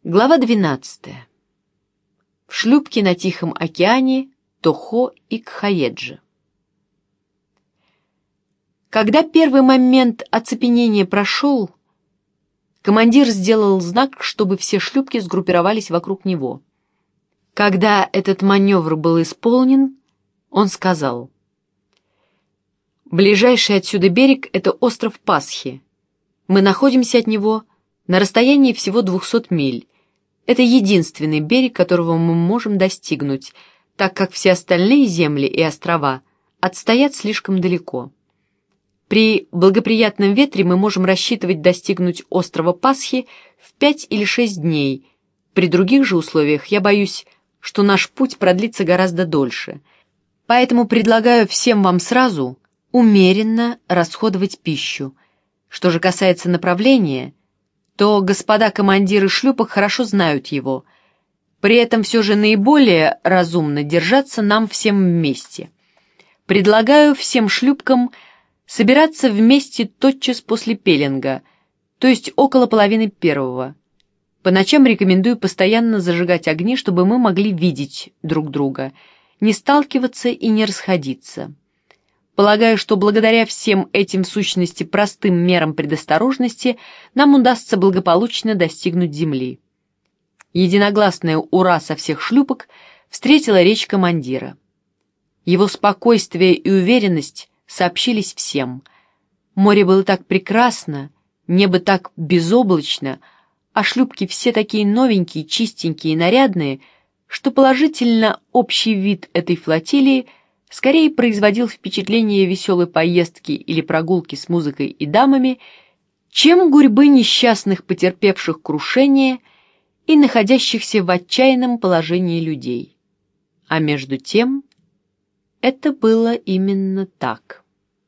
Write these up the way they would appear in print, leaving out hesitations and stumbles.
Глава 12. В шлюпке на Тихом океане Тохо и Кхаеджи. Когда первый момент оцепенения прошел, командир сделал знак, чтобы все шлюпки сгруппировались вокруг него. Когда этот маневр был исполнен, он сказал: «Ближайший отсюда берег — это остров Пасхи. Мы находимся от него на расстоянии всего 200 миль. Это единственный берег, которого мы можем достигнуть, так как все остальные земли и острова отстоят слишком далеко. При благоприятном ветре мы можем рассчитывать достигнуть острова Пасхи в 5 или 6 дней. При других же условиях я боюсь, что наш путь продлится гораздо дольше. Поэтому предлагаю всем вам сразу умеренно расходовать пищу. Что же касается направления, то господа командиры шлюпок хорошо знают его. При этом все же наиболее разумно держаться нам всем вместе. Предлагаю всем шлюпкам собираться вместе тотчас после пеленга, то есть около половины первого. По ночам рекомендую постоянно зажигать огни, чтобы мы могли видеть друг друга, не сталкиваться и не расходиться. Полагаю, что благодаря всем этим в сущности простым мерам предосторожности нам удастся благополучно достигнуть земли». Единогласное «ура» со всех шлюпок встретила речь командира. Его спокойствие и уверенность сообщились всем. Море было так прекрасно, небо так безоблачно, а шлюпки все такие новенькие, чистенькие и нарядные, что положительно общий вид этой флотилии скорее производил впечатление веселой поездки или прогулки с музыкой и дамами, чем гурьбы несчастных, потерпевших крушение и находящихся в отчаянном положении людей. А между тем это было именно так.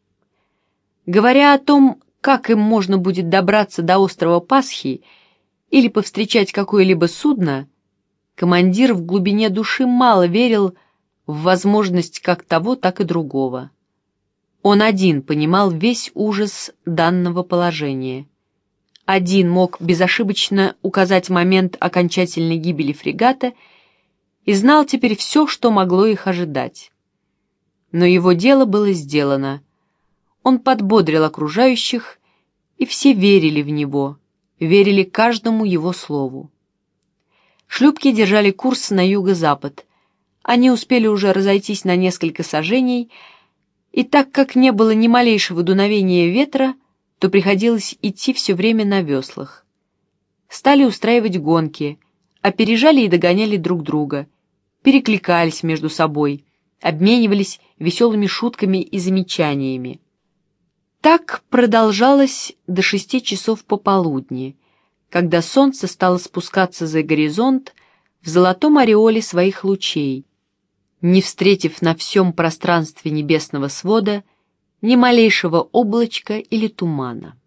Говоря о том, как им можно будет добраться до острова Пасхи или повстречать какое-либо судно, командир в глубине души мало верил в возможность как того, так и другого. Он один понимал весь ужас данного положения. Один мог безошибочно указать момент окончательной гибели фрегата и знал теперь все, что могло их ожидать. Но его дело было сделано. Он подбодрил окружающих, и все верили в него, верили каждому его слову. Шлюпки держали курс на юго-запад. Они успели уже разойтись на несколько саженей, и так как не было ни малейшего дуновения ветра, то приходилось идти все время на веслах. Стали устраивать гонки, опережали и догоняли друг друга, перекликались между собой, обменивались веселыми шутками и замечаниями. Так продолжалось до 6 часов пополудни, когда солнце стало спускаться за горизонт в золотом ореоле своих лучей, не встретив на всем пространстве небесного свода ни малейшего облачка или тумана.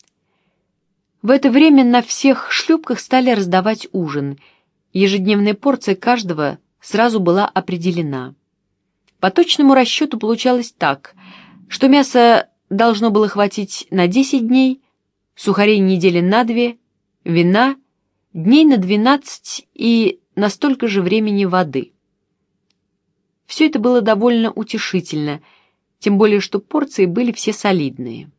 В это время на всех шлюпках стали раздавать ужин. Ежедневная порция каждого сразу была определена. По точному расчету получалось так, что мясо должно было хватить на 10 дней, сухарей недели на 2, вина дней на 12 и на столько же времени воды. Все это было довольно утешительно, тем более что порции были все солидные.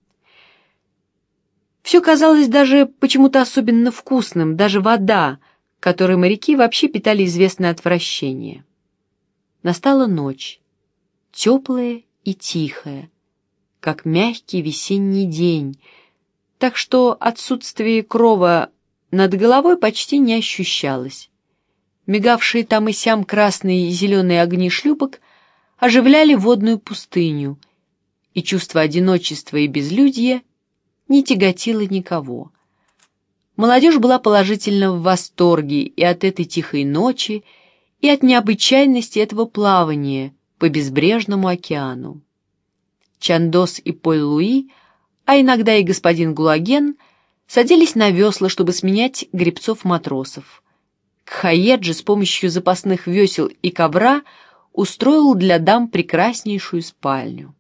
Все казалось даже почему-то особенно вкусным, даже вода, которой моряки вообще питали известное отвращение. Настала ночь, теплая и тихая, как мягкий весенний день, так что отсутствие крова над головой почти не ощущалось. Мигавшие там и сям красные и зеленые огни шлюпок оживляли водную пустыню, и чувство одиночества и безлюдья не тяготило никого. Молодежь была положительно в восторге и от этой тихой ночи, и от необычайности этого плавания по безбрежному океану. Чандос и Поль-Луи, а иногда и господин Гулаген, садились на весла, чтобы сменять гребцов-матросов. Кхаеджи с помощью запасных весел и ковра устроил для дам прекраснейшую спальню.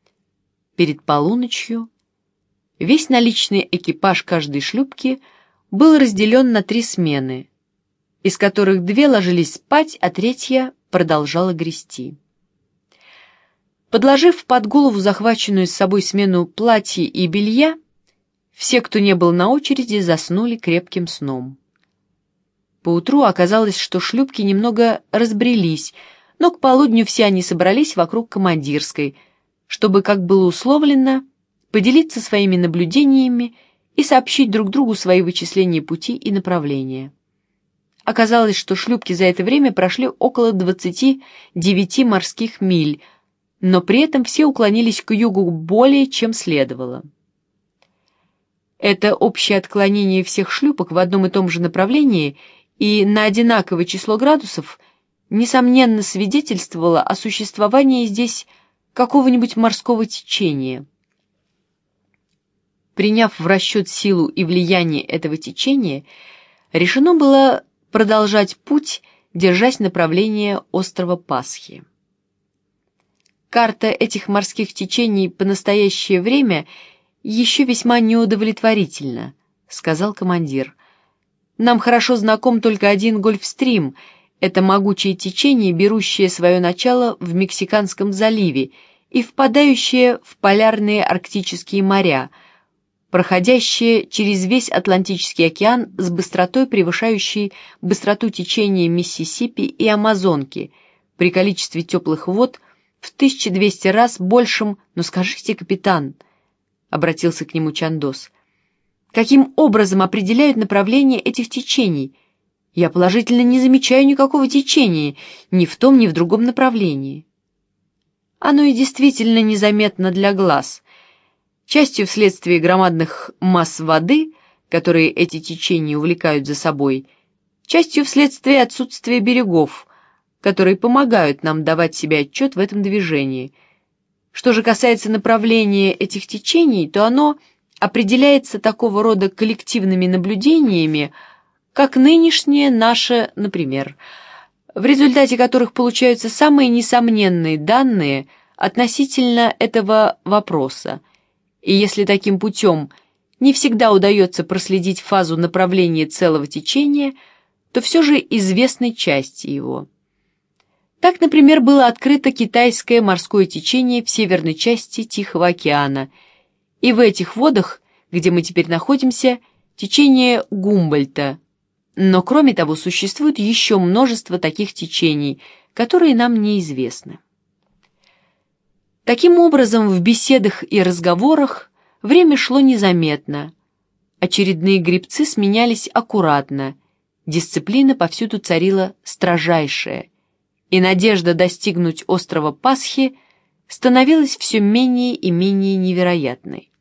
Перед полуночью весь наличный экипаж каждой шлюпки был разделен на 3 смены, из которых 2 ложились спать, а 3 продолжала грести. Подложив под голову захваченную с собой смену платья и белья, все, кто не был на очереди, заснули крепким сном. Поутру оказалось, что шлюпки немного разбрелись, но к полудню все они собрались вокруг командирской, чтобы, как было условлено, поделиться своими наблюдениями и сообщить друг другу свои вычисления пути и направления. Оказалось, что шлюпки за это время прошли около 29 морских миль, но при этом все уклонились к югу более, чем следовало. Это общее отклонение всех шлюпок в одном и том же направлении и на одинаковое число градусов несомненно свидетельствовало о существовании здесь какого-нибудь морского течения. Приняв в расчет силу и влияние этого течения, решено было продолжать путь, держась направления острова Пасхи. Карта этих морских течений по настоящее время еще весьма неудовлетворительна, сказал командир. Нам хорошо знаком только один Гольфстрим, это могучее течение, берущее свое начало в Мексиканском заливе и впадающее в полярные арктические моря, проходящее через весь Атлантический океан с быстротой, превышающей быстроту течения Миссисипи и Амазонки, при количестве теплых вод в 1200 раз большим. Но скажите, капитан, — обратился к нему Чандос, — каким образом определяют направление этих течений? Я положительно не замечаю никакого течения ни в том, ни в другом направлении. Оно и действительно незаметно для глаз. Частью вследствие громадных масс воды, которые эти течения увлекают за собой, частью вследствие отсутствия берегов, которые помогают нам давать себе отчет в этом движении. Что же касается направления этих течений, то оно определяется такого рода коллективными наблюдениями, как нынешнее наше, например, в результате которых получаются самые несомненные данные относительно этого вопроса. И если таким путем не всегда удается проследить фазу направления целого течения, то все же известны части его. Так, например, было открыто китайское морское течение в северной части Тихого океана, и в этих водах, где мы теперь находимся, течение Гумбольдта. Но кроме того, существует еще множество таких течений, которые нам неизвестны. Таким образом, в беседах и разговорах время шло незаметно. Очередные гребцы сменялись аккуратно, дисциплина повсюду царила строжайшая, и надежда достигнуть острова Пасхи становилась все менее и менее невероятной.